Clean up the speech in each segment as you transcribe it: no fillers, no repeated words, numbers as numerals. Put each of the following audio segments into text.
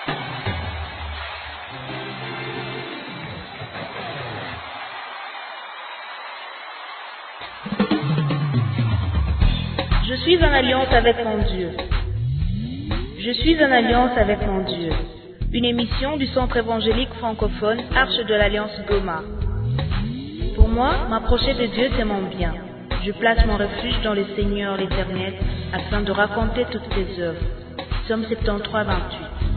Je suis en alliance avec mon Dieu. Je suis en alliance avec mon Dieu. Une émission du Centre évangélique francophone Arche de l'Alliance Goma. Pour moi, m'approcher de Dieu, c'est mon bien. Je place mon refuge dans le Seigneur l'Éternel afin de raconter toutes ses œuvres. Psaume 73, 28.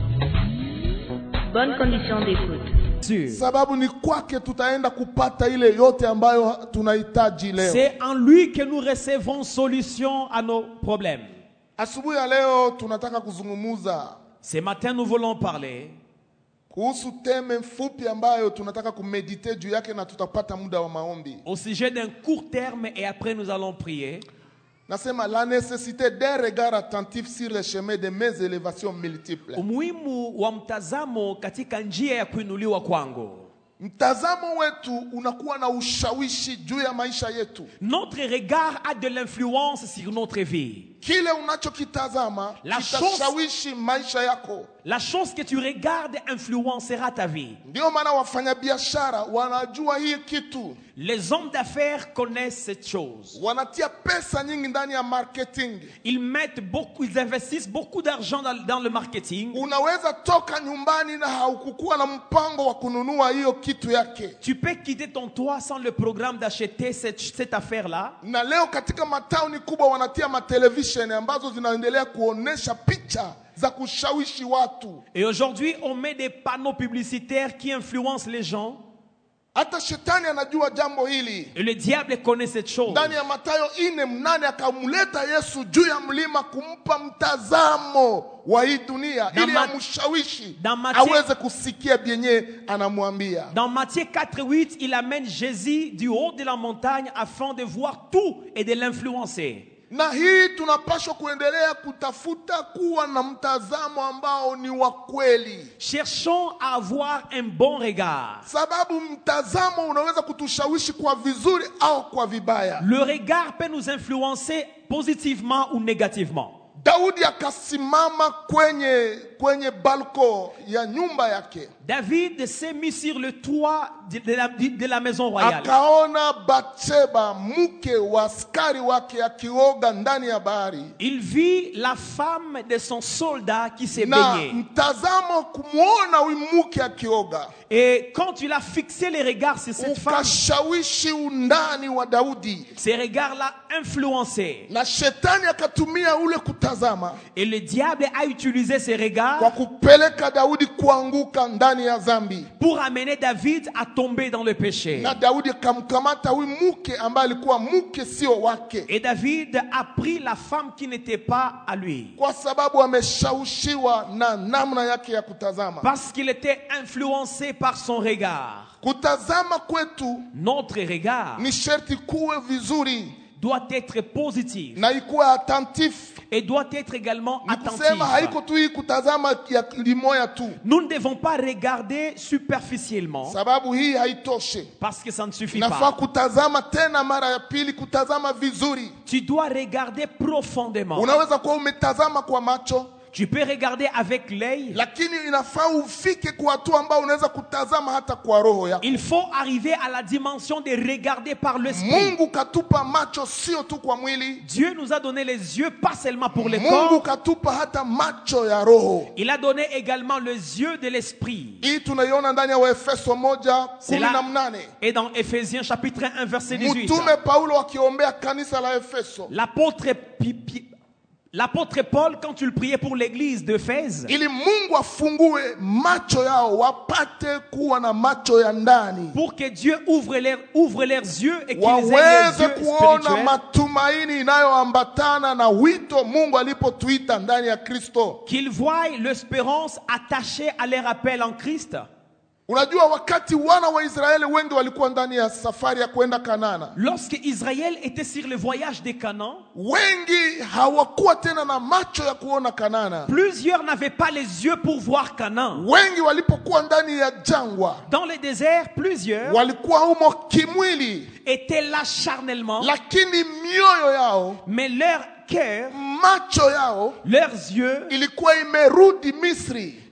Bonne condition d'écoute. Sababu ni kwake tutaenda kupata ile yote ambayo tunahitaji leo. C'est en lui que nous recevons solution à nos problèmes. Asubuhi ya leo tunataka kuzungumuza. Ce matin nous voulons parler kuhusu teme mfupi ambayo tunataka kumedite juu yake na tutapata muda wa maombi. Au sujet d'un court terme et après nous allons prier. Nasema la nécessité d'un regard attentif sur le chemin de mes élévations multiples. Umuhimu wa mtazamo katika njia ya kuinuliwa kwangu. Mtazamo wetu unakuwa na ushawishi juu ya maisha yetu. Notre regard a de l'influence sur notre vie. Kile unachokitazama kitashawishi maisha yako. La chose que tu regardes influencera ta vie. Ndio maana wafanyabiashara wanajua hii kitu. Les hommes d'affaires connaissent cette chose. Wanatia pesa nyingi ndani ya marketing. Ils investissent beaucoup d'argent dans le marketing. Unaweza toka nyumbani na haukukuwa na mpango wa kununua hiyo kitu yake. Tu peux quitter ton toit sans le programme d'acheter cette affaire-là. Na leo katika matauni kubwa wanatia matelevision ambazo zinaendelea kuonesha picha za kushawishi watu. Et aujourd'hui, on met des panneaux publicitaires qui influencent les gens. Hata shetani anajua jambo hili. Et le diable connaît cette chose. Ndani ya Mathayo 4:8 akamleta Yesu juu ya mlima kumpa mtazamo wa hii dunia ili amshawishi aweze kusikia byenye anamwambia. Dans Matthieu 4:8, il amène Jésus du haut de la montagne afin de voir tout et de l'influencer. Na hii tunapaswa kuendelea kutafuta kuwa na mtazamo ambao ni wa kweli. Cherchons à avoir un bon regard. Sababu mtazamo unaweza kutushawishi kwa vizuri au kwa vibaya. Le regard peut nous influencer positivement ou négativement. Daudi akasimama kwenye balko ya nyumba yake. David s'est mis sur le toit de la maison royale. Akaona Bathsheba mke wa askari wake akioga ndani ya bahari. Il vit la femme de son soldat qui s'est baignée. Mtazamo kumuona huyu mke akioga. Et quand il a fixé les regards sur cette femme, ukashawishi undani wa Daudi. Ces regards-là influencés. Na shetani akatumia ule kutazama. Et le diable a utilisé ces regards kwa kupeleka Daudi kuanguka ndani ya dhambi. Pour amener David à tomber dans le péché. Na Daudi akamkamata huyu mke ambaye alikuwa mke sio wake. Et David a pris la femme qui n'était pas à lui. Kwa sababu ameshawishiwa na namna yake ya kutazama. Parce qu'il était influencé par son regard. Kutazama kwetu, notre regard, ni sharti kuwe vizuri, doit être positif. Na ikuwe attentif. Et doit être également attentif. Nous ne devons pas regarder superficiellement. Parce que ça ne suffit pas. Tu dois regarder profondément. Tu peux regarder avec l'œil. Il faut arriver à la dimension de regarder par l'esprit. Dieu nous a donné les yeux pas seulement pour le corps. Il a donné également les yeux de l'esprit. Et dans Ephésiens chapitre 1 verset 18. L'apôtre Paul, quand il priait pour l'église d'Éphèse, pour que Dieu ouvre leurs yeux et qu'ils aient les yeux spirituels, qu'ils voient l'espérance attachée à leur appel en Christ. Unajua wakati wana wa Israeli wengi walikuwa ndani ya safari ya kwenda Kanaana. Lorsque Israël était sur le voyage de Canaan, wengi hawakuwa tena na macho ya kuona Kanaana. Plusieurs n'avaient pas les yeux pour voir Canaan. Wengi walipokuwa ndani ya jangwa, dans le désert, plusieurs walikuwa humo kimwili, étaient là charnellement, lakini mioyo yao, mais leur cœur, macho yao, leurs yeux, ilikuwa imerudi Misri,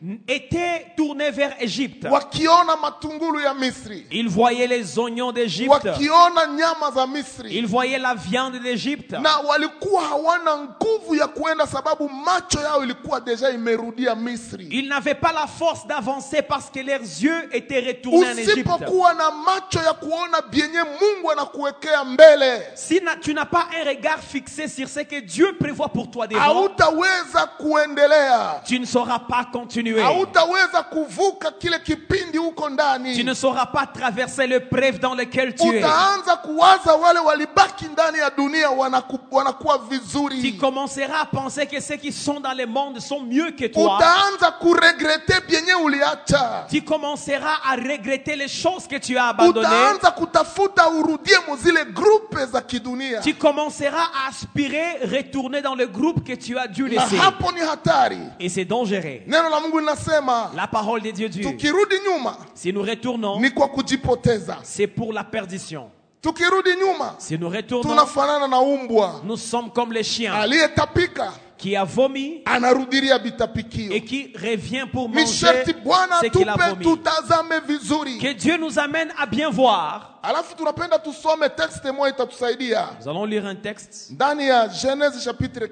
étaient tournés vers Égypte. wakiona matungulu ya Misri, Ils voyaient les oignons d'Égypte. wakiona nyama za Misri, Ils voyaient la viande d'Égypte. na walikuwa hawana nguvu ya kuenda sababu macho yao ilikuwa deja imerudia Misri. Ils n'avaient pas la force d'avancer parce que leurs yeux étaient retournés en Égypte. Usipokuwa na macho ya kuona bienye Mungu anakuwekea mbele, Si tu n'as pas un regard fixé sur ce que Dieu prévoit pour toi devant, hautaweza kuendelea, tu ne sauras pas continuer. hautaweza kuvuka kile kipindi uko Tu ndani. ne sauras pas traverser l'épreuve dans laquelle tu es. Utaanza kuwaza wale walibaki ndani ya dunia wanakuwa vizuri. Tu commenceras à penser que ceux qui sont dans le monde sont mieux que toi. Utaanza kuregrete bienye uliacha. Tu commenceras à regretter les choses que tu as abandonnées. Utaanza kutafuta urudie muzile grupe za kidunia. Tu commenceras à aspirer retourner dans le groupe que tu as dû Na laisser. hapo ni hatari. Et c'est dangereux. Neno la Mungu linasema La parole de Dieu dit, tukirudi nyuma si nous retournons, ni kwa kujipoteza. c'est pour la perdition. Tukirudi nyuma Si nous retournons, tunafanana na umbwa nous sommes comme les chiens aliyetapika qui a vomi anarudiria et bitapikio. qui revient pour Ni manger sharti Bwana ce qu'il a tupe vomi. tutazame vizuri. Que Dieu nous amène à bien voir. Alafu tunapenda tusome texte moja itatusaidia Nous allons lire un texte ndani ya Genèse chapitre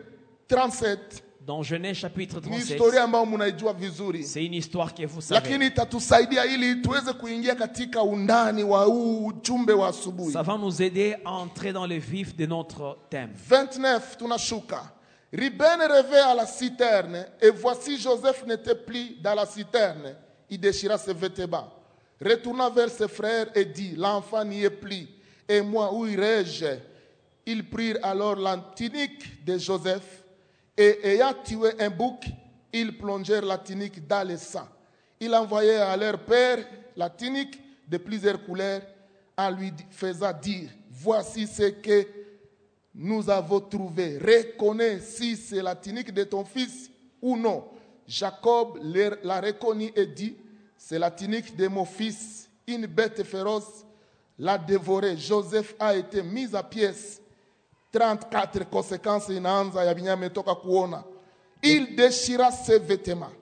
37. dans Genèse chapitre Ni 37. historia ambayo mnaijua vizuri, C'est une histoire que vous savez. lakini itatusaidia ili tuweze kuingia katika undani wa huu ujumbe wa asubuhi. Ça va nous aider à entrer dans le vif de notre thème. 29 tunashuka. Ruben revint à la citerne, et voici Joseph n'était plus dans la citerne. Il déchira ses vêtements, retourna vers ses frères et dit, l'enfant n'y est plus, et moi où irai-je? Ils prirent alors la tunique de Joseph, et ayant tué un bouc, ils plongèrent la tunique dans le sang. Ils envoyèrent à leur père la tunique de plusieurs couleurs, en lui faisant dire, voici ce que nous avons trouvé. Reconnais si c'est la tunique de ton fils ou non. Jacob la reconnut et dit, c'est la tunique de mon fils. Une bête féroce l'a dévoré. Joseph a été mis à pièces. 34 conséquences inaanza ya binyame toka kuona. Il déchira ses vêtements.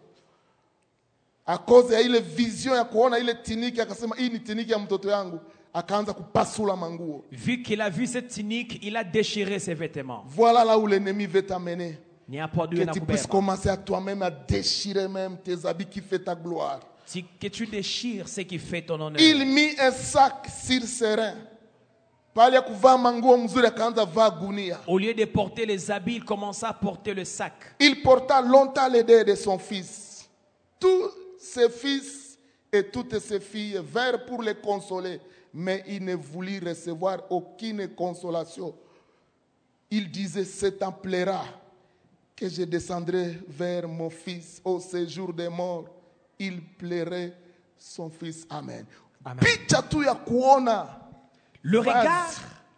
À cause ya ile vision ya kuona ile tiniki, akasema hii ni tiniki ya mtoto yangu. Akaanza kupasula manguo. Vu qu'il a vu cette tunique, il a déchiré ses vêtements. Voilà là où l'ennemi veut t'amener. Que Que tu puisses commencer à toi-même à déchirer même tes habits qui fait ta gloire. Que tu déchires ce qui fait ton honneur. Il mit un sac sur ses reins. Pale ya kuvaa manguo mzuri akaanza vaa gunia. Au lieu de porter les habits, il commença à porter le sac. Il porta longtemps les deuils de son fils. Tous ses fils et toutes ses filles vinrent pour le consoler, mais il ne voulut recevoir aucune consolation. Il disait, c'est temps plaira que je descendrai vers mon fils au séjour des morts. Il plairait son fils. Amen. Amen. Picha tu ya kuona Le regard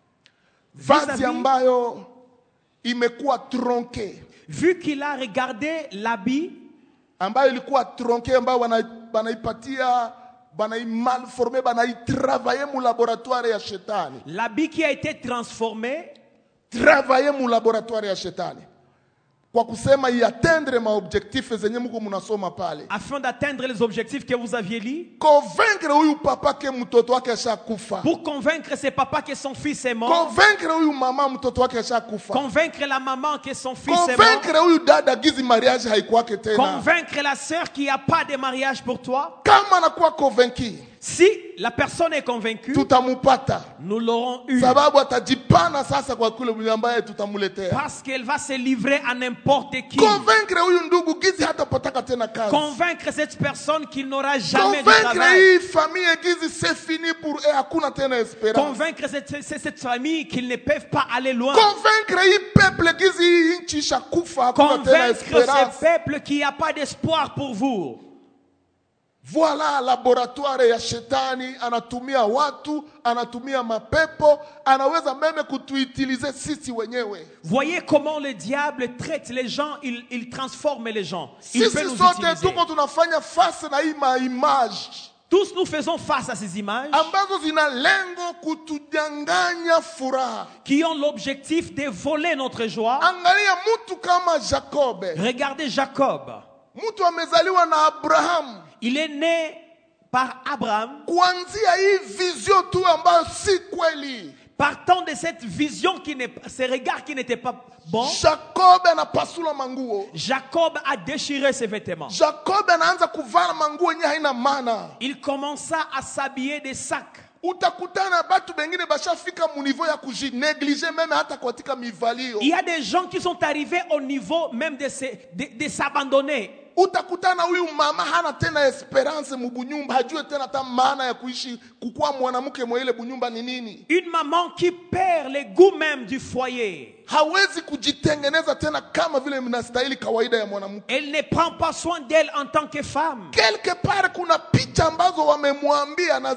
vazi ambayo imekuwa tronke, vu qu'il a regardé l'habit ambayo ilikuwa tronke, ambayo banaipatia banaimalforme banaitravaye mu laboratoire ya shetani. L'habit qui a été transformé, travaye mu laboratoire ya shetani kwa kusema iatendre maobjectif zenye mko mnasoma pale, afin d'atteindre les objectifs que vous aviez lus, convaincre huyu papa ke mtoto wake ashakufa, pour convaincre ce papa que son fils est mort, convaincre huyu mama mtoto wake ashakufa, convaincre la maman que son fils est mort, convaincre huyu dada gizi mariage haikuwake tena, convaincre la sœur qu'il n'y a pas de mariage pour toi. kama anakuwa convaincu, Si la personne est convaincue, tutamupata, nous l'aurons eu. sababu atajipana sasa kwa kule ambaye tutamuletea. Parce qu'elle va se livrer à n'importe qui. Convaincre huyu ndugu gizi hatapataka tena kazi. Convaincre cette personne qu'il n'aura jamais de Convaincre travail. hii famille gizi c'est fini pour eux, hakuna tena espérance. Convaincre cette famille qu'ils ne peuvent pas aller loin. Convaincre hii peuple gizi hii nchi ishakufa, hakuna tena Convaincre espérance. ce peuple qu'il n'y a pas d'espoir pour vous. Voilà laboratoire ya shetani, anatumia watu, anatumia mapepo, anaweza meme kutuutilize sisi wenyewe. Voyez comment le diable traite les gens, il transforme les gens. Il peut Sisi nous sote utiliser. tuko tunafanya face na hii maimage Tous nous faisons face à ces images ambazo zina lengo kutudanganya furaha. qui ont l'objectif de voler notre joie. Angalia mtu kama Jacob. Regardez Jacob. Mtu amezaliwa na Abrahamu. Il est né par Abraham. Kuanzia hii vision tu ambayo si kweli. Partant de cette vision ce regard qui n'était pas bon, Jacob anapasula manguo. Jacob a déchiré ses vêtements. Jacob anaanza kuvala manguo yenye haina maana. Il commença à s'habiller des sacs. Utakutana batu bengine bashafika mu niveau ya kujinegliger même hata katika mivalio. Il y a des gens qui sont arrivés au niveau même de s'abandonner. Utakutana huyu mama hana tena esperance mu bunyumba, hajue tena hata maana ya kuishi kukua mwanamke mwa ile bunyumba ni nini. Une maman qui perd le goût même du foyer. Hawezi kujitengeneza tena kama vile mnastahili kawaida ya mwanamke. Elle ne prend pas soin d'elle en tant que femme. Quelque part kuna picha ambazo wamemwambia na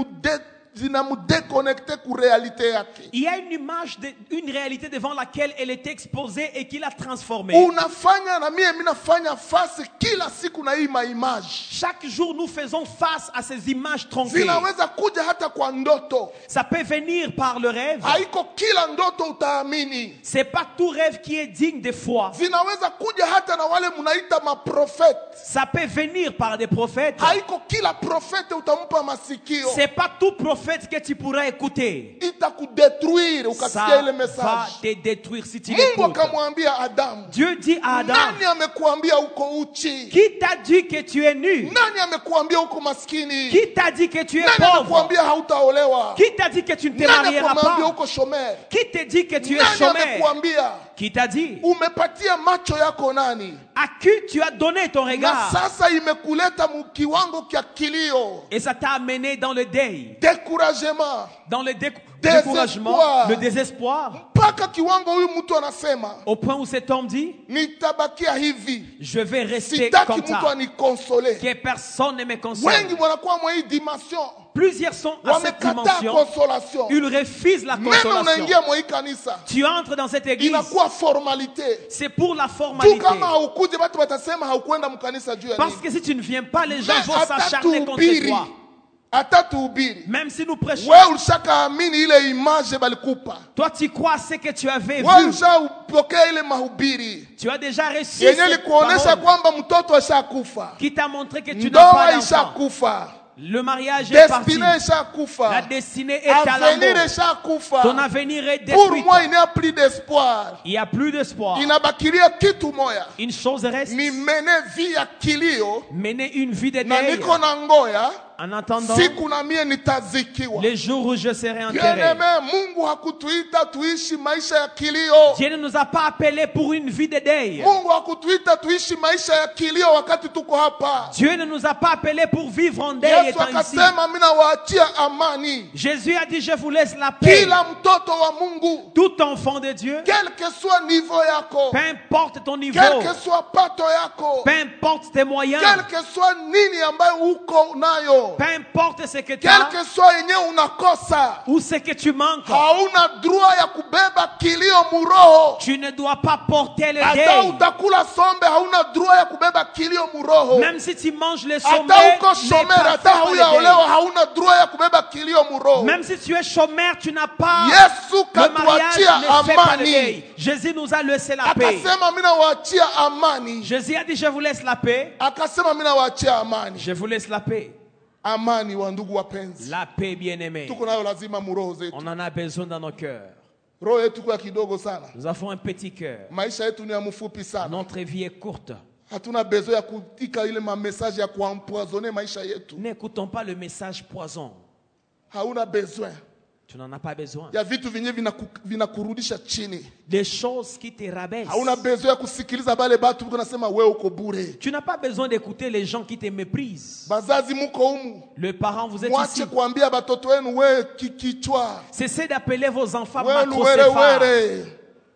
zinamudéconnecter ku realite yake. Il y a une image, une réalité devant laquelle elle est exposée et qui l'a transformée. Unafanya na mimi nafanya face kila siku na hii image. Chaque jour nous faisons face à ces images tronquées. Zinaweza kuja hata kwa ndoto. Ça peut venir par le rêve. Haiko kila ndoto utaamini. C'est pas tout rêve qui est digne de foi. Zinaweza kuja hata na wale mnaita maprofete. Ça peut venir par des prophètes. Haiko kila profete utampa masikio. C'est pas tout prophète que tu pourras écouter. Itakudétruire ukasikia ile message. Ça va te détruire si tu Mungu l'écoutes. akamwambia Adam. Dieu dit à Adam, Nani amekuambia uko uchi? qui t'a dit que tu es nu? Nani amekuambia uko maskini? Qui t'a dit que tu es Nani pauvre? amekuambia hautaolewa? Qui t'a dit que tu ne te Nani marieras amekuambia pas? uko chômeur? Qui te dit que tu es Nani chômeur? amekuambia? Qui t'a dit? Umepatia macho yako nani? À qui tu as donné ton Na regard? sasa imekuleta mu kiwango kya kilio. Et ça t'a amené dans le deuil, Découragement. dans le découragement, le désespoir, Mpaka kiwango huyu mtu anasema au point où cet homme dit, nitabakia hivi. je vais rester Sitaki comme mtu ça, anikonsole. que personne ne me console. Wengi wanakuwa mwa hii dimension. Plusieurs sont à cette Wamekataa dimension. consolation. Ils refusent la Même consolation. unaingia mwa hii kanisa. Tu entres dans cette église, Inakuwa formalité. c'est pour la Tu formalité. kama haukuje watu watasema haukwenda mkanisa juu ya Parce nini? que si tu ne viens pas, les gens Mais vont s'acharner contre atatuhubiri. toi. Atatuhubiri. Même si nous prêchons, Wewe ulishakaamini ile image balikupa. toi tu crois ce que tu avais Wewe vu. ulishapokea ile mahubiri. Tu as déjà reçu Yenye cette likuonesha parole kwamba mtoto ashakufa. qui t'a montré que tu n'as pas Ndoa d'enfant. ishakufa. Le mariage est parti. Destinée ishakufa. La destinée est à Avenir l'envers. ishakufa. Ton avenir est Pour détruit. moi, il n'y a plus d'espoir. Il n'y a plus d'espoir. Inabakilia kitu moya. Une chose reste, Ni mene vie ya kilio mener une vie de na deuil. niko na ngoya En attendant siku na mie nitazikiwa. les jours où je serai enterré. Bien-aimé, Mungu hakutuita tuishi maisha ya kilio. Dieu ne nous a pas appelés pour une vie de deuil. Mungu hakutuita tuishi maisha ya kilio wakati tuko hapa. Dieu ne nous a pas appelés pour vivre en deuil Yesu étant ici. akasema mina waachia amani. Jésus a dit, je vous laisse la paix. Kila mtoto wa Mungu, Tout enfant de Dieu, quel que soit niveau yako, peu importe ton niveau, quel que soit pato yako, peu importe tes moyens, quel que soit nini ambayo uko nayo, peu importe ce que tu quel as que soit yenye unakosa, ou ce que tu manques, hauna droit ya kubeba kilio muroho. tu ne dois pas porter le Hata deuil. utakula sombe hauna droit ya kubeba kilio muroho. Même si tu manges le Hata sommeil, uko chômeur, hata hauyaolewa hauna droit ya kubeba kilio muroho. même si tu es chômeur, tu n'as pas Yesu le mariage, katuachia ne fais pas le amani. deuil. Jésus nous a laissé la paix. Akasema mina waachia amani. Jésus a dit, je vous laisse la paix. Akasema mina waachia amani. Je vous laisse la paix. Amani wa ndugu wapenzi. La paix, bien-aimée. Tuko nayo lazima muroho zetu. On en a besoin dans nos cœurs. Roho yetu kwa kidogo sana. Nous avons un petit cœur. Maisha yetu ni ya mfupi sana. Notre vie est courte. Hatuna besoin ya kutika ile message ya kuempoisonner maisha yetu. N'écoutons pas le message poison. Hauna besoin. Tu n'en as pas besoin. Ya vitu vinye vinakurudisha chini. Des choses qui te rabaissent. Hauna besoin ya kusikiliza bale batu biko nasema wewe uko bure. Tu n'as pas besoin d'écouter les gens qui te méprisent. Bazazi muko humu. Le parent, vous êtes Mwache ici. kuambia batoto wenu wewe kichwa. Cessez d'appeler vos enfants Wewe macrocéphales. were.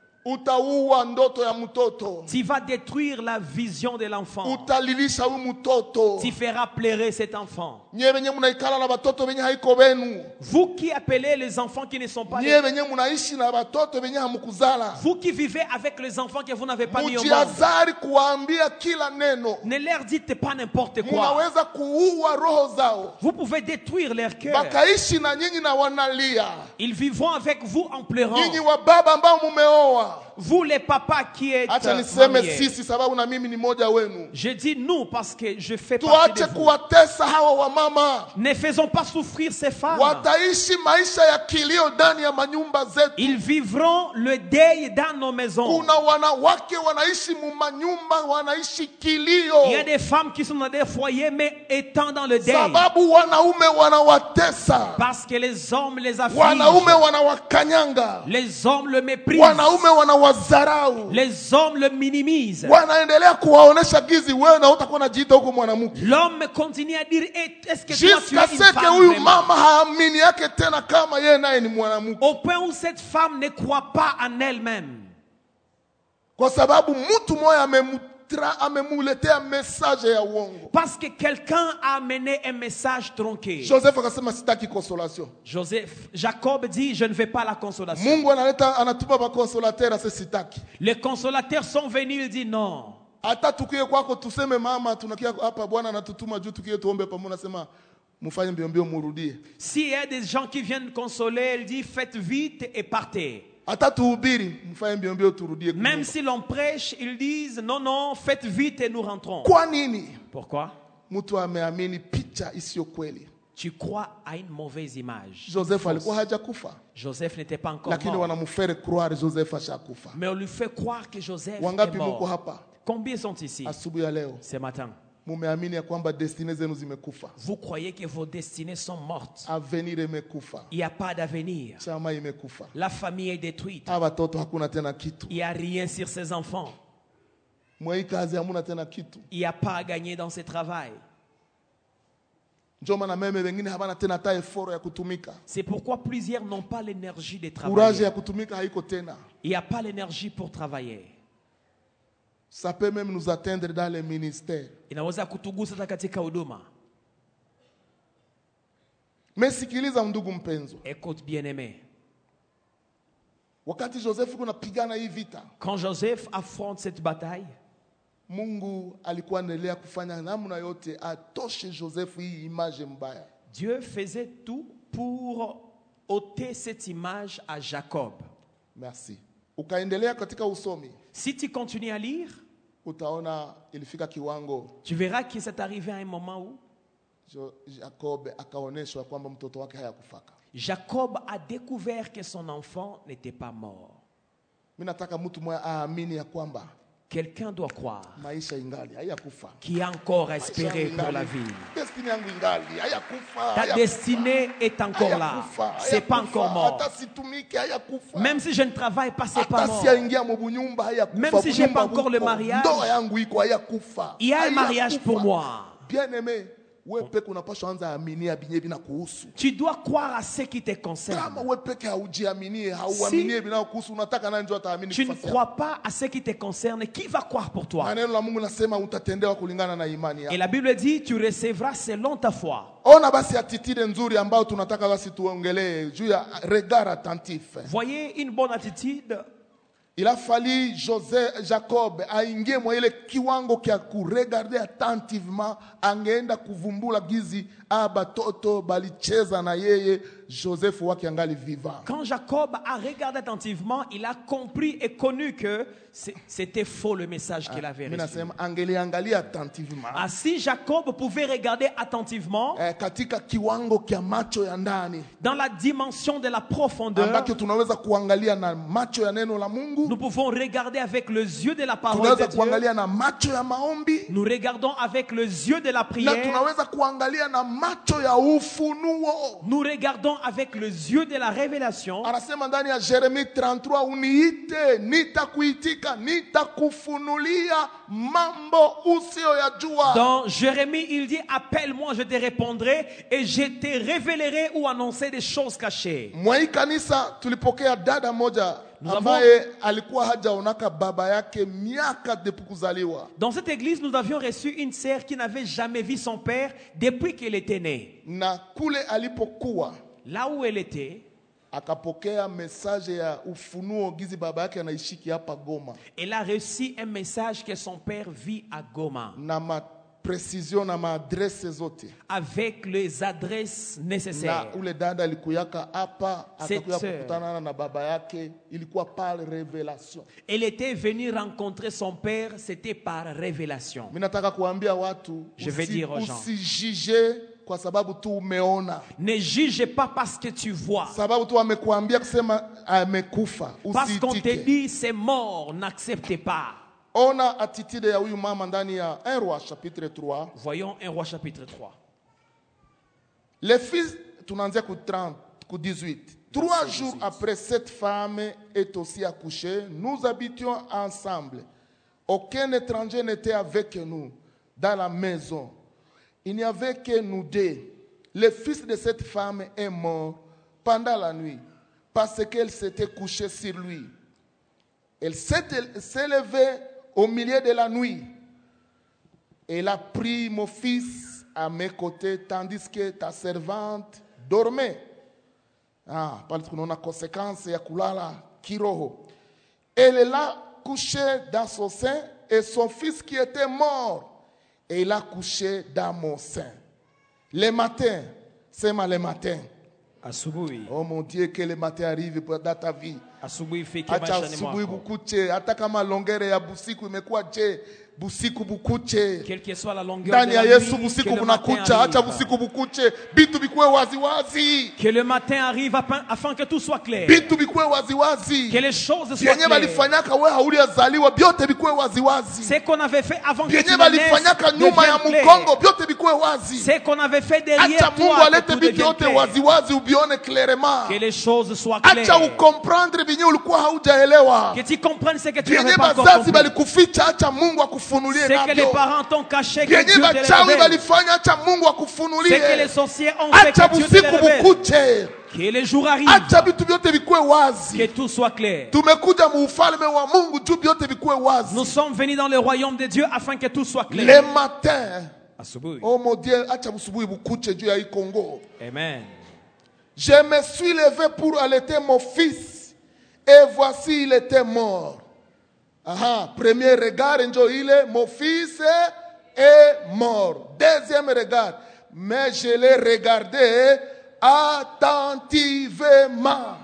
Utaua ndoto ya mtoto. Tu vas détruire la vision de l'enfant. Utalilisha huyu mtoto. Tu feras pleurer cet enfant. Nyewe wenye mnaikala na batoto wenye haiko benu. Vous qui appelez les enfants qui ne sont pas Nyewe wenye mnaishi na batoto wenye hamkuzala. vous qui vivez avec les enfants que vous n'avez pas mis au monde, Mujiazari kuambia kila neno. ne leur dites pas n'importe quoi. Munaweza kuua roho zao. Vous pouvez détruire leur cœur. Bakaishi na nyinyi na wanalia. Ils vivront avec vous en pleurant. Nyinyi wa baba ambao mumeoa. mnaoa, Vous les papas qui êtes acha niseme mariés. sisi sababu na mimi ni moja wenu. Je dis nous parce que je fais partie de Tuache vous. kuwatesa hawa wamama. Ne faisons pas souffrir ces femmes. Wataishi maisha ya kilio ndani ya manyumba zetu. Ils vivront le deuil dans nos maisons. Kuna wanawake wanaishi mumanyumba, wanaishi kilio. Il y a des femmes qui sont dans des foyers mais étant dans le deuil. Sababu wanaume wanawatesa. Parce que les hommes les affligent. Wanaume wanawakanyanga. Les hommes le méprisent. Wanaume wanawazarau. Les hommes le minimisent. Wanaendelea kuwaonesha gizi, wewe na utakuwa unajiita huko mwanamke. L'homme continue à dire est-ce que toi tu Jusqu'à es une ce que femme huyu vraiment? mama haamini yake tena kama yeye naye ni mwanamke. Au point où cette femme ne croit pas en elle-même. Kwa sababu mtu mmoja amemuletea message ya uongo. Parce que quelqu'un a amené un message tronqué. Joseph akasema sitaki consolation. Jacob dit je ne veux pas la consolation. Mungu anatuma ba consolateur ase sitaki. Les consolateurs sont venus, il dit non. Hata tukie kwako tuseme mama tunakia hapa Bwana anatutuma juu tukie tuombe pamoja, nasema mfanye mbio mbio murudie. S'il y a des gens qui viennent consoler, il dit faites vite et partez. Hata tuhubiri mfanye mbio mbio turudie. Même si l'on prêche, ils disent non non, faites vite et nous rentrons. Kwa nini? Pourquoi? Mtu ameamini picha isiyo kweli. Tu crois à une mauvaise image. Joseph alikuwa hajakufa. Joseph n'était pas encore Lakini mort. wanamfere croire Joseph ashakufa. Mais on lui fait croire que Joseph Wangapi est muko mort. hapa Combien sont ici asubuhi ya leo? ce matin? Mumeamini ya kwamba destiny zenu zimekufa. Vous croyez que vos destinées sont mortes. Avenir imekufa. Il n'y a pas d'avenir. Chama imekufa. La famille est détruite. Hawa watoto hakuna tena kitu. Il n'y a rien sur ses enfants. Mwei kazi hamuna tena kitu. Il n'y a pas à gagner dans ce travail. Ndio maana meme wengine habana tena hata effort ya kutumika. C'est pourquoi plusieurs n'ont pas l'énergie de Courage travailler. ya kutumika haiko tena. Il n'y a pas l'énergie pour travailler. Ça peut même nous atteindre dans les ministères. Inaweza kutugusa hata katika huduma. Mesikiliza ndugu mpenzo. Écoute bien-aimé. Wakati Joseph kunapigana hii vita, Quand Joseph affronte cette bataille, Mungu alikuwa anaendelea kufanya namna yote atoshe Joseph hii image mbaya. Dieu faisait tout pour ôter cette image à Jacob. Merci. Ukaendelea katika usomi, Si tu continues à lire, utaona ilifika kiwango tu verras que c'est arrivé à un moment où Jacob akaoneshwa kwamba mtoto wake hayakufaka. Jacob a découvert que son enfant n'était pas mort. Mimi nataka mtu mmoja aamini ya kwamba Quelqu'un doit croire maisha ingali hayakufa. qu'il y a encore espéré pour la vie. Destiny yangu ingali hayakufa. Ta destinée est encore là. C'est pas encore mort. Hata situmike hayakufa. Même si je ne travaille pas, c'est pas Hata mort. siingia mbunyumba hayakufa. Même si j'ai pas encore le mariage, ndoa yangu iko hayakufa. Il y a un mariage pour moi. Bien-aimé, wewe peke unapaswa anza aminia binye bina kuhusu. Tu dois croire à ce qui te concerne. Kama wewe peke haujiaminie, hauaminie bina kuhusu, unataka nani ndio ataamini Tu ne kufanya? crois pas à ce qui te concerne. Qui va croire pour toi? Maneno la Mungu nasema utatendewa kulingana na imani Et yako. la Bible dit, tu recevras selon ta foi. Ona basi attitude nzuri ambayo tunataka basi tuongelee juu ya regard attentif. Voyez une bonne attitude. Il a fallu Jacob aingie mwa ile kiwango kia kuregarder attentivement, angeenda kuvumbula gizi batoto balicheza na yeye Joseph wake angali vivant. Quand Jacob a regardé attentivement, il a compris et connu que c'était faux le message qu'il avait Mimi reçu. nasema angeliangalia attentivement. Ah, si Jacob pouvait regarder attentivement Katika kiwango kia macho ya ndani dans la dimension de la profondeur, ambacho tunaweza kuangalia na macho ya neno la Mungu, nous pouvons regarder avec les yeux de la parole tunaweza de Dieu. kuangalia na macho ya maombi, Nous regardons avec les yeux de la na prière. tunaweza kuangalia na macho ya ufunuo. Nous regardons avec les yeux de la révélation. Anasema ndani ya Yeremia 33, uniite nitakuitika, nitakufunulia mambo usiyoyajua. Dans Jérémie, il dit, appelle-moi, je te répondrai et je te révélerai ou annoncer des choses cachées. Mwa hii kanisa tulipokea dada moja Nous ambaye alikuwa hajaonaka baba yake miaka depuis kuzaliwa. Dans cette église, nous avions reçu une sœur qui n'avait jamais vu son père depuis qu'elle était née. Na kule alipokuwa Là où elle était, akapokea message ya ufunuo gizi baba yake anaishiki hapa Goma. elle a reçu un message que son père vit à Goma. Na precision na maadresse zote. avec les adresses Na nécessaires. ule dada alikuyaka hapa akakuya Cette sœur. kukutana na baba yake, ilikuwa par révélation. Elle était venue rencontrer son père, c'était par révélation. Mimi nataka kuambia watu Je vais dire aux gens. usijije kwa sababu tu umeona, Ne juge pas parce que tu vois. sababu tu amekuambia kusema amekufa, Parce qu'on te usiitike. dit c'est mort, n'accepte pas. Ona attitude ya huyu mama ndani ya 1 Roi chapitre 3. Voyons 1 Roi chapitre 3. Les fils, tunaanzia ku 30, ku 18. 3 jours après, cette femme est aussi accouchée. Nous habitions ensemble. Aucun étranger n'était avec nous dans la maison. Il n'y avait que nous deux. Le fils de cette femme est mort pendant la nuit parce qu'elle s'était couchée sur lui. Elle s'est levée au milieu de la nuit. Elle a pris mon fils à mes côtés tandis que ta servante dormait. Ah, parce qu'on a conséquence ya kulala kiroho. Elle l'a couché dans son sein et son fils qui était mort, et il a couché dans mon sein. Le matin, c'est le matin. Asubuhi. Oh mon Dieu, que le matin arrive dans ta vie. Asubuhi fike Acha maishani asubuhi mwako. bukuche, hata kama longere ya busiku imekuwa je, busiku bukuche. Quelle que soit la longueur Ndani de ya la Yesu nuit, busiku que le matin bunakucha, acha arrive. busiku bukuche, bitu bikuwe waziwazi. Que le matin arrive afin que tout soit clair. Bitu bikuwe waziwazi. Que les choses soient Vyenye claires. balifanyaka we hauliyazaliwa byote bikuwe waziwazi. Ce qu'on avait fait avant que tu Vyenye ne naisses balifanyaka nyuma ya devient mkongo clair. byote bikuwe wazi. Ce qu'on avait fait derrière Acha Mungu toi que alete tout bitu devienne yote clair. waziwazi ubione clairement. Que les choses soient Acha claires. ukomprendre vinye ulikuwa haujaelewa. Que tu comprennes ce que tu Vyenye n'avais pas encore bazazi compris. balikuficha, acha Mungu akufunulie Ce que les navyo. parents t'ont caché, que Vyenye Dieu te les bachawi révèle. balifanya, acha Mungu Ce que les akufunulie. sorciers ont fait, Acha que Dieu te les busiku révèle. bukuche. Que les jours arrivent, Acha vitu vyote vikuwe wazi. que tout soit clair. Tumekuja muufalme wa Mungu juu vyote vikuwe wazi. Nous sommes venus dans le royaume de Dieu afin que tout soit Le clair. matin, Asubuhi. oh mon Dieu, acha busubuhi bukuche juu ya hii Kongo. Amen. Je me suis levé pour allaiter mon fils et voici il était mort. Aha, premier regard njo ile, mon fils est mort. Deuxième regard, mais je l'ai regardé attentivement.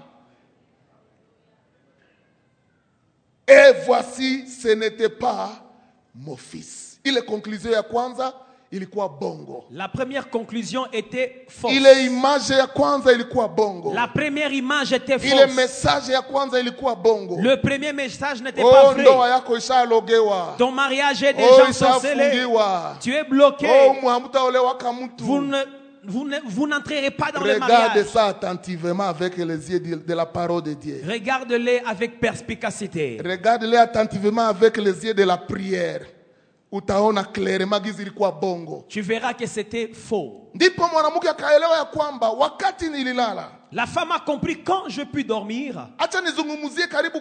Et voici, ce n'était pas mon fils. Ile conclusion ya kwanza ilikuwa bongo. La première conclusion était fausse. Ile image ya kwanza ilikuwa bongo. La première image était Ile fausse. message ya kwanza ilikuwa bongo. Le premier message n'était pas Oh, vrai. ndoa yako ishalogewa. Ton mariage est Oh, déjà ensorcelé. ishafungiwa. Tu es bloqué. Oh, muhamutaolewaka mtu. Vous n'entrerez pas dans le Regarde mariage. ça attentivement avec les yeux de la parole de Dieu. Regarde-les avec perspicacité. Regarde-les attentivement avec les yeux de la prière. Utaona clairement gizi ilikuwa bongo. Tu verras que c'était faux. Ndipo mwanamke akaelewa ya kwamba wakati nililala. La femme a compris quand je puis dormir. Acha nizungumuzie karibu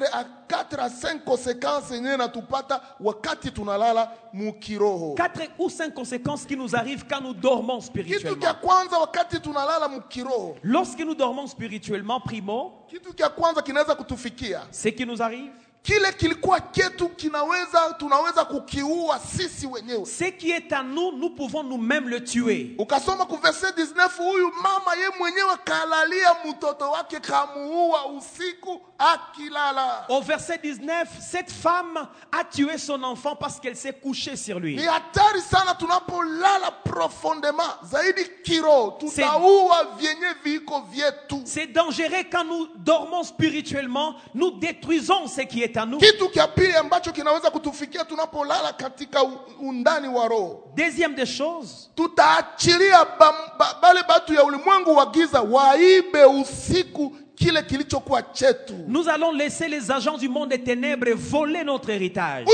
4 à 5 conséquences yenyewe natupata wakati tunalala mukiroho. 4 ou 5 conséquences qui nous arrivent quand nous dormons Kitu spirituellement. kya kwanza wakati tunalala mukiroho. Lorsque nous dormons spirituellement, primo, Kitu kya kwanza kinaweza kutufikia. ce qui nous arrive, Kile kilikuwa ketu tunaweza kukiua sisi wenyewe. ce qui est à nous, nous pouvons nous-mêmes le tuer. Ukasoma ku verset 19, huyu mama ye mwenyewe kalalia mtoto wake kamuua usiku akilala. Au verset 19, cette femme a tué son enfant parce qu'elle s'est couchée sur lui. Ni hatari sana tunapolala profondément zaidi kiro, tutaua vyenye viko vyetu. C'est dangereux quand nous dormons spirituellement, nous détruisons ce qui est à nous. Kitu kia pili ambacho kinaweza kutufikia tunapolala katika undani wa roho. Deuxième des choses, Tutaachilia bale batu ya ulimwengu wa giza waibe usiku kile kilichokuwa chetu. nous allons laisser les agents du monde des ténèbres voler notre héritage.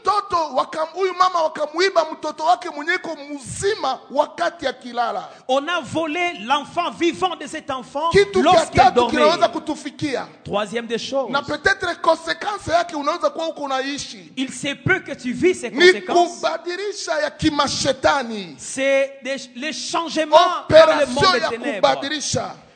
Huyu mama wakamuiba mtoto wake mwenyeko mzima wakati akilala. On a volé l'enfant vivant de cet enfant Kitu kia lorsqu'il tatu dormait. kinaweza kutufikia. Troisième des choses, Na peut-être conséquence yake unaweza kuwa uko unaishi. il se peut que tu vis ces Ni conséquences. kubadilisha ya kimashetani. C'est les changements dans le Opération monde ya des ténèbres. kubadilisha.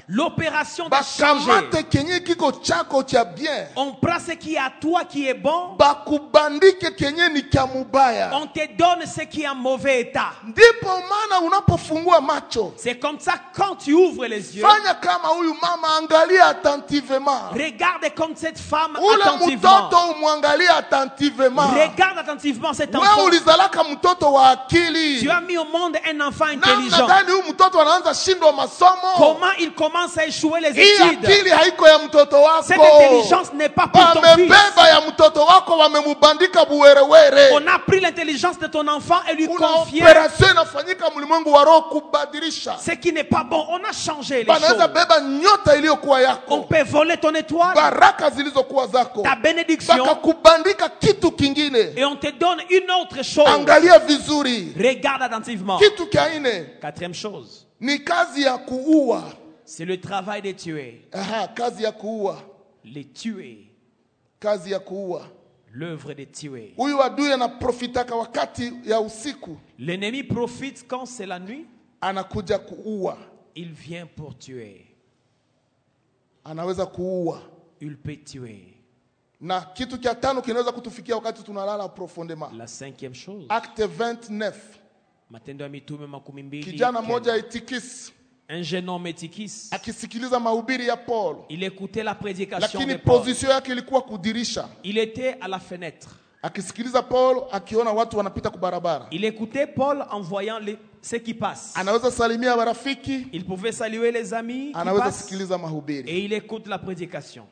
L'opération de changer. bakamate kenye kiko chako cha bien, On prend ce qui est à toi qui est bon. bakubandike kenye ni kya mubaya. On te donne ce qui est en mauvais état. Ndipo maana unapofungua macho, C'est comme ça quand tu ouvres les yeux. fanya kama huyu mama, angalia attentivement. Regarde comme cette femme Ule attentivement. mtoto umwangalie attentivement. Regarde attentivement cet Wewe enfant. ulizalaka mtoto wa akili. Tu as mis au monde un enfant Namna intelligent. gani huyu mtoto anaanza shindwa masomo? Comment il commence à échouer les Hii études? akili haiko ya mtoto Cette wako. intelligence n'est pas pour ton fils. Wamebeba ya mtoto wako, wamemubandika buwerewere. On a pris l'intelligence de ton enfant et lui Kuna confié operation inafanyika mlimwengu wa roho kubadilisha. ce qui n'est pas bon. On a changé les Banaweza choses. beba nyota iliyokuwa On yako, peut voler ton étoile, baraka zilizokuwa zako, ta bénédiction, bakakubandika kitu kingine. et on te donne une autre chose. Angalia vizuri. Regarde attentivement. Kitu kya ine Quatrième chose, ni kazi ya kuua. c'est le travail de tuer. Aha, kazi ya kuua, Les tuer. kazi ya kuua. L'œuvre de tuer. Huyu adui anaprofitaka wakati ya usiku, L'ennemi profite quand c'est la nuit. anakuja kuua. Il vient pour tuer. Anaweza kuua. Il peut tuer. Na kitu kya tano kinaweza kutufikia wakati tunalala profondément. La cinquième chose, Acte 29. Matendo ya Mitume makumi mbili. Kijana mmoja Itikis Un jeune homme Étikis, akisikiliza mahubiri ya Paul, il écoutait la prédication lakini de Paul. position yake ilikuwa kudirisha. Il était à la fenêtre. Akisikiliza Paul, akiona watu wanapita kubarabara, Il écoutait Paul en voyant ce qui passe. anaweza salimia marafiki, Il pouvait saluer les amis qui anaweza passent sikiliza mahubiri, et il écoute la prédication.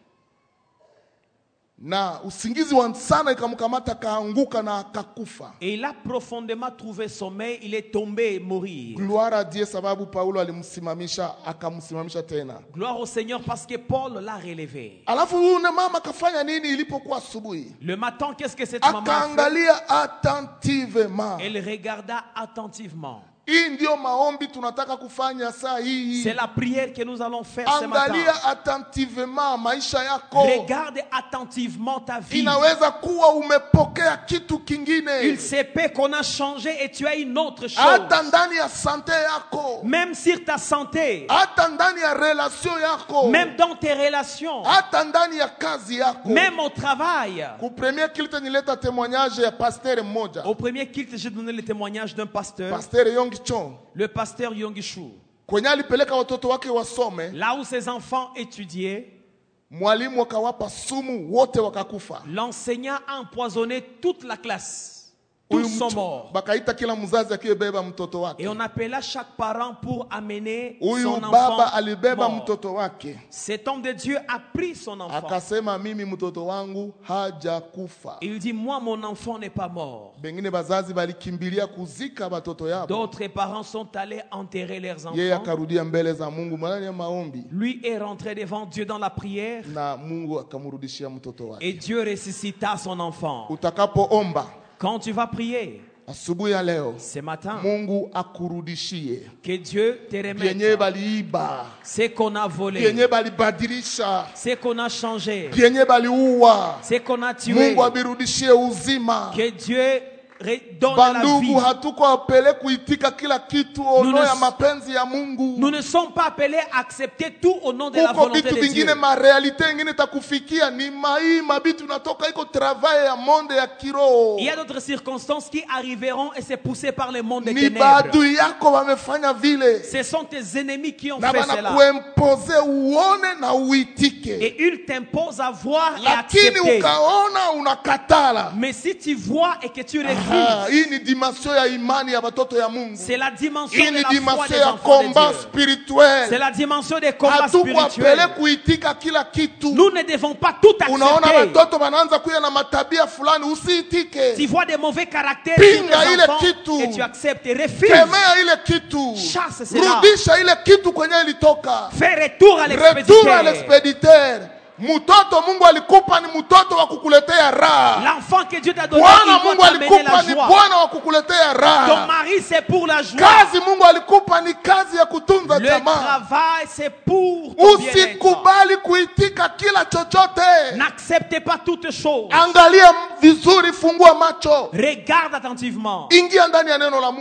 na usingizi wa sana ikamkamata, kaanguka na akakufa. Et il a profondément trouvé sommeil, il est tombé et mourir. Gloire à Dieu, sababu Paulo alimsimamisha, akamsimamisha tena. Gloire au Seigneur parce que Paul l'a relevé. Alafu huyu mama akafanya nini ilipokuwa asubuhi? Le matin, qu'est-ce que cette maman a fait? Akaangalia attentivement. Elle regarda attentivement. Hii ndio maombi tunataka kufanya saa hii. C'est la prière que nous allons faire ce matin. Angalia attentivement maisha yako. Regarde attentivement ta vie. Inaweza kuwa umepokea kitu kingine. Il se peut qu'on a changé et tu as une autre chose. Hata ndani ya sante yako. Même sur ta santé. Hata ndani ya relation yako. Même dans tes relations. Hata ndani ya kazi yako. Même au travail. Ku premier kilte nileta témoignage ya pasteur mmoja. Au premier culte, j'ai donné le témoignage d'un pasteur. Pasteur Yongi Chong. Le pasteur Yongishu. Kwenye alipeleka watoto wake wasome, Là où ses enfants étudiaient, mwalimu akawapa sumu, wote wakakufa. l'enseignant a empoisonné toute la classe. Tous sont morts. Bakaita kila mzazi akibeba mtoto wake. Et on appela chaque parent pour amener Huyu son baba enfant alibeba mort. mtoto wake. Cet homme de Dieu a pris son enfant. Akasema mimi mtoto wangu hajakufa. Il dit, moi, mon enfant n'est pas mort. Bengine bazazi balikimbilia kuzika batoto yabo. D'autres parents sont allés enterrer leurs Yeye enfants. akarudia mbele za Mungu ndani ya maombi, Lui est rentré devant Dieu dans la prière na Mungu akamrudishia mtoto et wake. Dieu ressuscita son enfant. Utakapoomba Quand tu vas prier asubuhi ya leo, ce matin, Mungu akurudishie que Dieu te vyenye remette baliiba, ce qu'on a volé, vyenye balibadilisha, ce qu'on a changé, vyenye baliua. ce qu'on a tué. Mungu abirudishie uzima. Que Dieu donne la Bandugu, vie. hatuko apele kuitika kila kitu ono ya mapenzi ya Mungu. Nous ne sommes pas appelés à accepter tout au nom de la Kuko volonté vitu de Dieu. vingine, marealite ingine takufikia ni mai mabitu natoka iko travail ya monde ya kiroho. Il y a d'autres circonstances qui arriveront et c'est poussé par le monde des Ni ténèbres. baadui yako wamefanya vile, Ce sont tes ennemis qui ont na fait cela. banakuempoze uone na uitike, Et ils t'imposent à voir et lakini accepter. ukaona unakatala. Mais si tu vois et que tu Ah, refuses, hii ni dimension ya imani ya batoto ya Mungu. c'est la dimension Hii de ni la foi dimension des ya enfants de combat Dieu. spirituel. C'est la dimension des combats Hatuko apele spirituels. kuitika kila kitu. Nous ne devons pas tout Unaona accepter. watoto wanaanza kuya na matabia fulani, usiitike. Tu vois des mauvais caractères Pinga sur ile les enfants kitu. et tu acceptes et refuses. Kemea ile kitu. Chasse cela. Rudisha ile kitu kwenye ilitoka. Fais retour à Retour à l'expéditeur. l'expéditeur. Mtoto Mungu alikupa ni mtoto wa kukuletea raha. L'enfant que Dieu t'a donné, Bwana il Mungu va t'amener alikupa la ni joie. Bwana wa kukuletea Ton raha. mari, c'est pour la joie. Kazi Mungu alikupa ni kazi ya kutunza Le jamaa. travail, c'est pour ton bien-être. Usikubali kuitika kila chochote. N'acceptez pas toutes choses. Angalia vizuri, fungua macho, Regarde attentivement. ingia ndani ya neno la Mungu.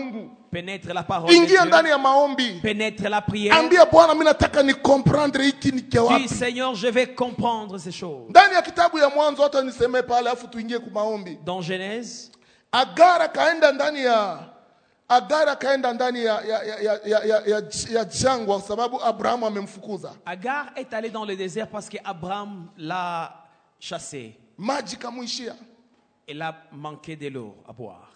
pénètre la parole de Ingia Dieu, ndani ya maombi. pénètre la prière. Ambia Bwana mimi nataka ni comprendre hiki ni Dis, wapi. Seigneur, je vais comprendre ces choses. Ndani ya kitabu ya Mwanzo hata nisemee pale afu tuingie kwa maombi. Dans Genèse, Agara kaenda ndani ya jangwa kwa sababu Abrahamu amemfukuza. Agar est allé dans le désert parce qu'Abraham l'a chassé. Maji kamuishia. Elle a manqué de l'eau à boire.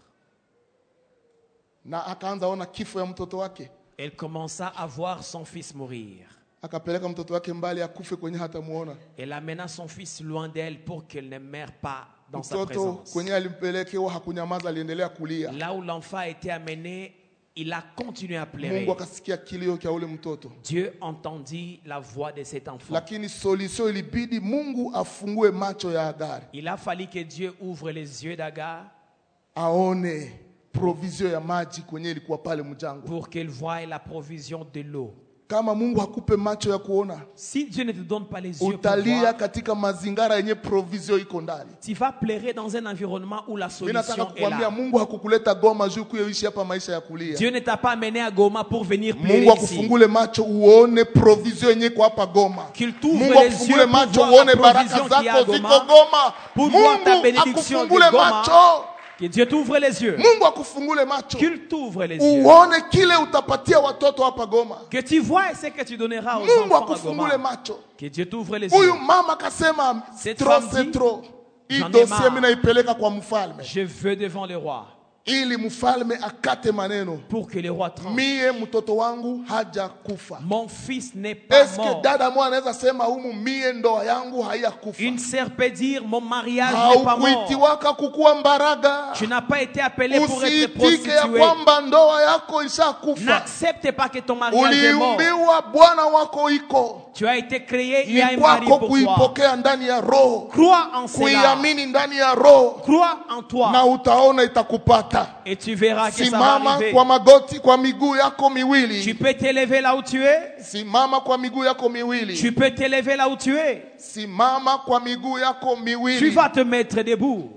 Na akaanza ona kifo ya mtoto wake. Elle commença à voir son fils mourir. Akapeleka mtoto wake mbali akufe kwenye hata muona. Elle amena son fils loin d'elle pour qu'elle ne meure pas dans sa Mtoto présence. kwenye alimpelekewa hakunyamaza, aliendelea kulia. Là où l'enfant a été amené, il a continué à pleurer. Mungu akasikia kilio cha ule mtoto. Dieu entendit la voix de cet enfant. Lakini solution ilibidi Mungu afungue macho ya Agari. Il a fallu que Dieu ouvre les yeux d'Agar Aone provision ya maji kwenye ilikuwa pale mjango. pour qu'elle voie la provision de l'eau. Kama Mungu hakupe macho ya kuona, Si Dieu ne te donne pas les yeux pour utalia voir, katika mazingara yenye provision iko ndani. tu vas pleurer dans un environnement où la Mimi nataka solution est kukwambia là. Mungu hakukuleta Goma juu kuishi hapa maisha ya kulia. Dieu ne t'a pas amené à Goma pour venir pleurer Mungu ici. akufungule macho uone provision yenye kwa hapa Goma. Qu'il t'ouvre Mungu les akufungule yeux pour macho voir uone la baraka provision qu'il y a à zako Goma. ziko Goma. Pour voir ta Mungu bénédiction de akufungule Goma. macho. Que Dieu t'ouvre les yeux. Mungu akufungule macho. Qu'il t'ouvre les yeux. Uone kile utapatia watoto hapa Goma. Que tu vois ce que tu donneras aux Mungu enfants à akufungule Goma. macho. Que Dieu t'ouvre les Huyu yeux. mama kasema Cette trop femme c'est dit, trop. Hii j'en ai dossier marre. mimi naipeleka kwa mfalme. Je veux devant le roi. Ili mfalme akate maneno. Pour que le roi tranche. Mie mtoto wangu hajakufa. Mon fils n'est pas Eske mort. dada mwana anaweza sema humu mie ndoa yangu haiyakufa? Une sœur peut dire, mon mariage n'est pas mort. Haukuitiwaka kukuwa mbaraga. Tu n'as pas été appelé pour être Usiitike ya prostituée. kwamba ndoa yako ishakufa. N'accepte pas que ton mariage est mort. Uliumbiwa Bwana wako iko. Tu as été créé, il y Ni a un mari kwako pour toi. kuipokea ndani ya roho. Crois en cela. Kuiamini ndani ya roho. Crois en toi. Na utaona itakupata. Et tu verras que ça va Simama arriver. kwa magoti kwa miguu yako Tu miwili. peux t'élever là où tu es. Simama kwa miguu yako miwili. Tu peux t'élever là où tu es. Simama kwa miguu yako Tu miwili. vas te mettre debout.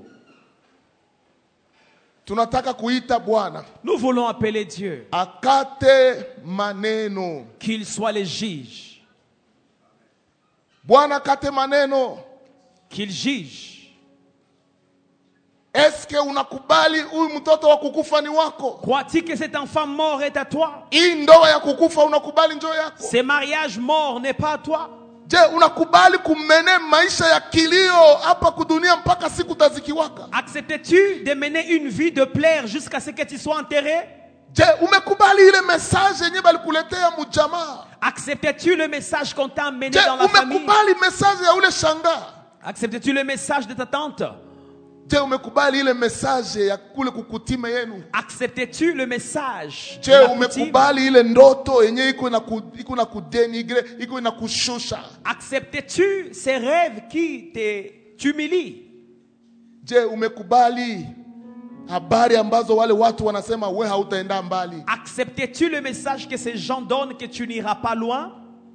Tunataka kuita Bwana Nous voulons appeler Dieu. akate maneno. Qu'il soit le juge. Bwana akate maneno. Qu'il juge. Eske unakubali huyu mtoto wa kukufa ni wako? Crois-tu que cet enfant mort est à toi? Hii ndoa ya kukufa unakubali njoo yako? Ce mariage mort n'est pas à toi? Je, unakubali kumene maisha ya kilio hapa kudunia mpaka siku tazikiwaka? Acceptes-tu de mener une vie de plaire jusqu'à ce que tu sois enterré? Je, umekubali ile message yenye balikuletea mujamaa? Acceptes-tu le message qu'on t'a amené Je, dans la famille? umekubali message ya ule shanga? Acceptes-tu le message de ta tante? Je, umekubali ile message ya kule kukutime yenu? Acceptes-tu le message de Je, la coutume? umekubali ile ndoto yenye iko na kudenigre, iko na kushusha? Acceptes-tu ces rêves qui t'humilient? Je, umekubali habari ambazo wale watu wanasema we hautaenda mbali? Acceptes-tu le message que ces gens donnent que tu n'iras pas loin?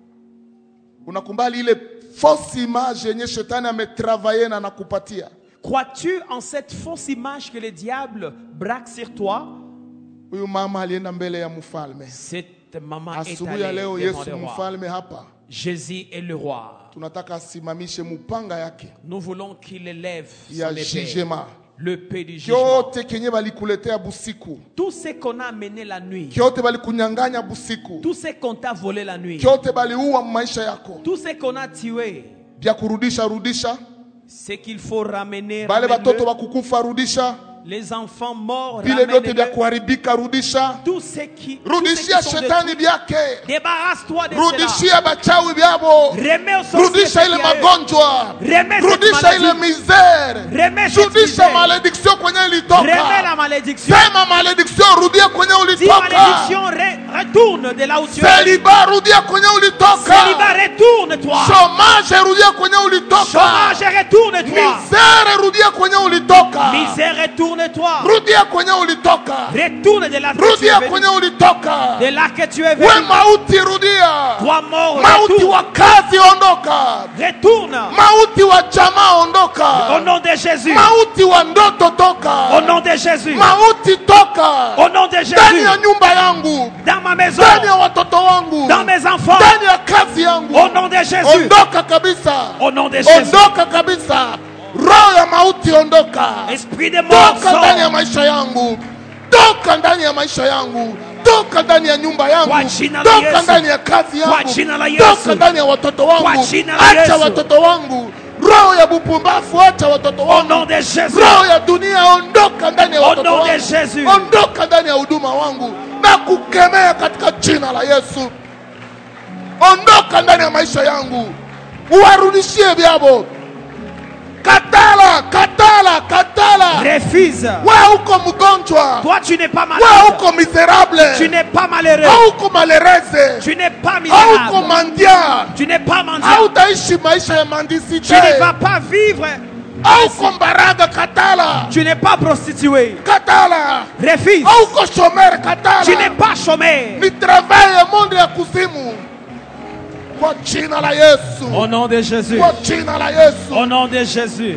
Unakubali ile fausse image yenye shetani ametravaye na nakupatia? Crois-tu en cette fausse image que le diable braque sur toi? Huyu mama alienda mbele ya mfalme. Cette maman est Asubuhi ya allée leo devant Yesu le roi. mfalme hapa. Jésus est le roi. Tunataka asimamishe mupanga yake Nous voulons qu'il élève ya son épée. jugement. Le paix du jugement. Kyote kenye balikuletea busiku, Tout ce qu'on a amené la nuit. kyote balikunyanganya busiku, Tout ce qu'on t'a volé la nuit. kyote baliua maisha yako, Tout ce qu'on a tué. vya kurudisha rudisha, Ce qu'il faut ramener. bale batoto ramène-le. bakukufa rudisha, Les enfants morts. vile vyote vya ramène-le. kuharibika rudisha, Tout ce qui. rudishia sont shetani détruits. vyake, Débarrasse-toi de cela. rudishia bachawi vyabo, Remets au sorcier rudisha ce ile qui a eu. magonjwa, Remets cette rudisha ile maladie. misere, Remets cette rudisha misère. malediction kwenye Remets ilitoka. la malédiction. Sema malediction rudia kwenye Dis ulitoka. malédiction, retourne de là où tu es. Celibat rudia kwenye ulitoka. Célibat, retourne-toi. Chômage rudia kwenye ulitoka. Chômage, retourne-toi. Misere rudia kwenye ulitoka. Misère, retourne-toi. Rudia kwenye ulitoka. Retourne de là que tu es Rudia venu. kwenye ulitoka. De là que tu es We venu. mauti rudia. familia, Toi mort, mauti wa retourne. kazi ondoka, Retourne. mauti wa jamaa Au ondoka, nom de Jésus. mauti wa ndoto Au toka, nom de Jésus. mauti toka Au nom de ndani Jésus. ya nyumba yangu, Dans ma maison. ndani ya watoto wangu, Dans mes enfants. ndani ya kazi yangu. Au nom de Jésus. Ondoka kabisa, Au nom de Jésus. ondoka kabisa. Roho ya mauti ondoka, Esprit de mort, toka ndani ya sort. maisha yangu, toka ndani ya maisha yangu, toka ndani ya nyumba yangu, Kwa jina la toka Yesu. ndani ya kazi Kwa yangu, jina la Yesu. toka ndani ya watoto Kwa wangu, jina la acha Yesu. watoto wangu. Roho ya bupumbavu, acha watoto Au wangu. nom de Jésus. Roho ya dunia, ondoka ndani ya Au watoto nom de wangu, Jésus. ondoka ndani ya huduma wangu na kukemea katika jina la Yesu. Ondoka ndani ya maisha yangu, uwarudishie vyabo. Katala, katala, katala. Refuse. Wewe uko mgonjwa, Toi, tu n'es pas wewe malade. uko miserable, Tu n'es pas malheureux. hauko malereze, Tu n'es pas hauko misérable. mandia, Tu n'es pas mendiant. hautaishi maisha ya Tu mandisite, ne vas pas vivre. hauko mbaraga. Katala, Tu n'es pas prostitué. katala, Refuse. hauko shomer. Tu n'es Katala, pas chômeur. ni travail ya monde ya kuzimu, kwa jina la Yesu, Au nom de Jésus. kwa jina la Yesu. Au nom de Jésus.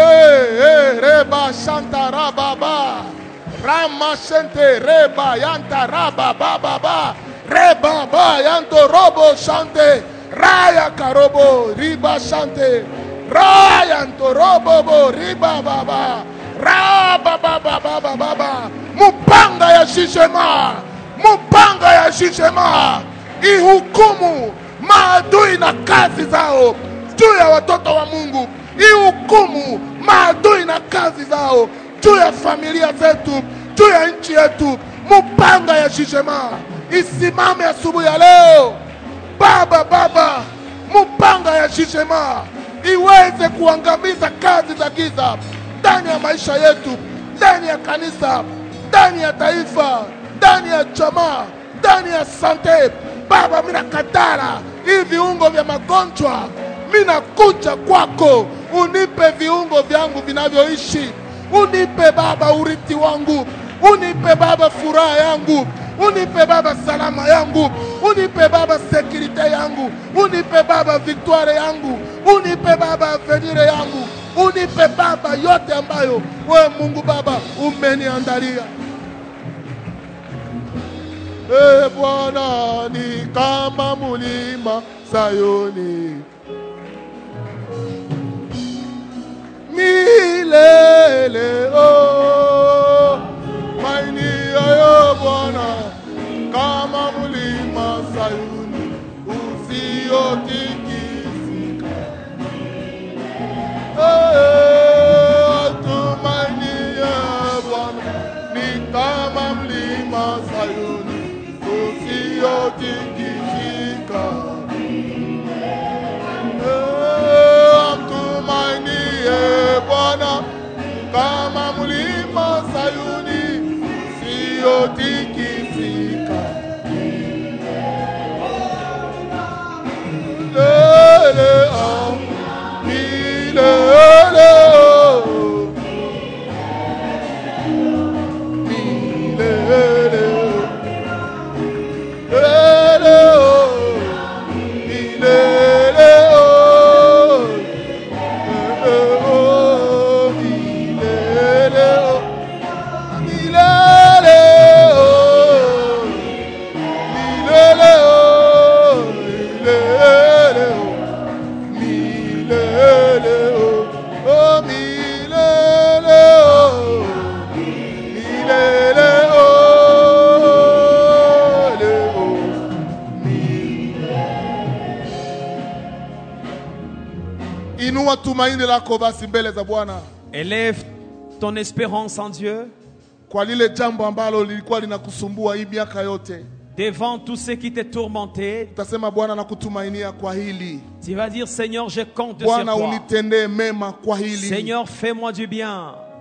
Reba shanta rababa, rama shente reba yanta rababa baba, reba ba yanto robo shante, raya karobo riba shante, raya yanto robo bo riba baba, raba baba baba baba, mupanga ya shishema, mupanga ya shishema, ihukumu maadui na kazi zao juu ya watoto wa Mungu. Ihukumu maadui na kazi zao juu ya familia zetu, juu ya nchi yetu. Mupanga ya shishema isimame asubuhi ya leo. Baba, Baba, mupanga ya shishema iweze kuangamiza kazi za giza ndani ya maisha yetu, ndani ya kanisa, ndani ya taifa, ndani ya jamaa, ndani ya sante. Baba, mina katara hivi viungo vya magonjwa, mina kuja kwako, unipe viungo vyangu vinavyoishi. Unipe Baba urithi wangu, unipe Baba furaha yangu, unipe Baba salama yangu, unipe Baba sekirite yangu, unipe Baba victoire yangu, unipe Baba avenire yangu, unipe Baba yote ambayo wewe Mungu Baba umeniandalia. Bwana, ni kama mulima Sayuni milele, maini yayo Bwana, kama mulima Sayuni usiotikisika. Tumaini ya Bwana ni kama mlima Sayuni usiotikisika. Mtumainie Bwana kama mlima Sayuni usiotikisika. Milele, milele, milele. Inua tumaini lako basi mbele za Bwana. Élève ton espérance en Dieu. Kwa lile jambo ambalo lilikuwa linakusumbua hii miaka yote. Devant tout ce qui t'est tourmenté, Utasema Bwana nakutumainia kwa hili. tu vas dire Seigneur, je compte sur Bwana toi. unitendee mema kwa hili. Seigneur, fais-moi du bien.